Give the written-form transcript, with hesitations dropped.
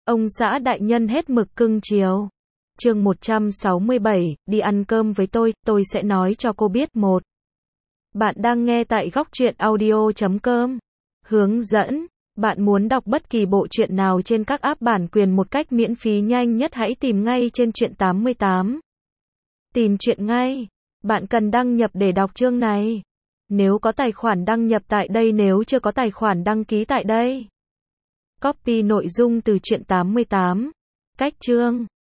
Ông xã đại nhân hết mực cưng chiều. Chương 167, đi ăn cơm với tôi sẽ nói cho cô biết. 1. Bạn đang nghe tại góc truyện audio.com. Hướng dẫn. Bạn muốn đọc bất kỳ bộ truyện nào trên các app bản quyền một cách miễn phí nhanh nhất, hãy tìm ngay trên Truyện 88. Tìm truyện ngay. Bạn cần đăng nhập để đọc chương này. Nếu có tài khoản đăng nhập tại đây, nếu chưa có tài khoản đăng ký tại đây. Copy nội dung từ Truyện 88. Cách chương.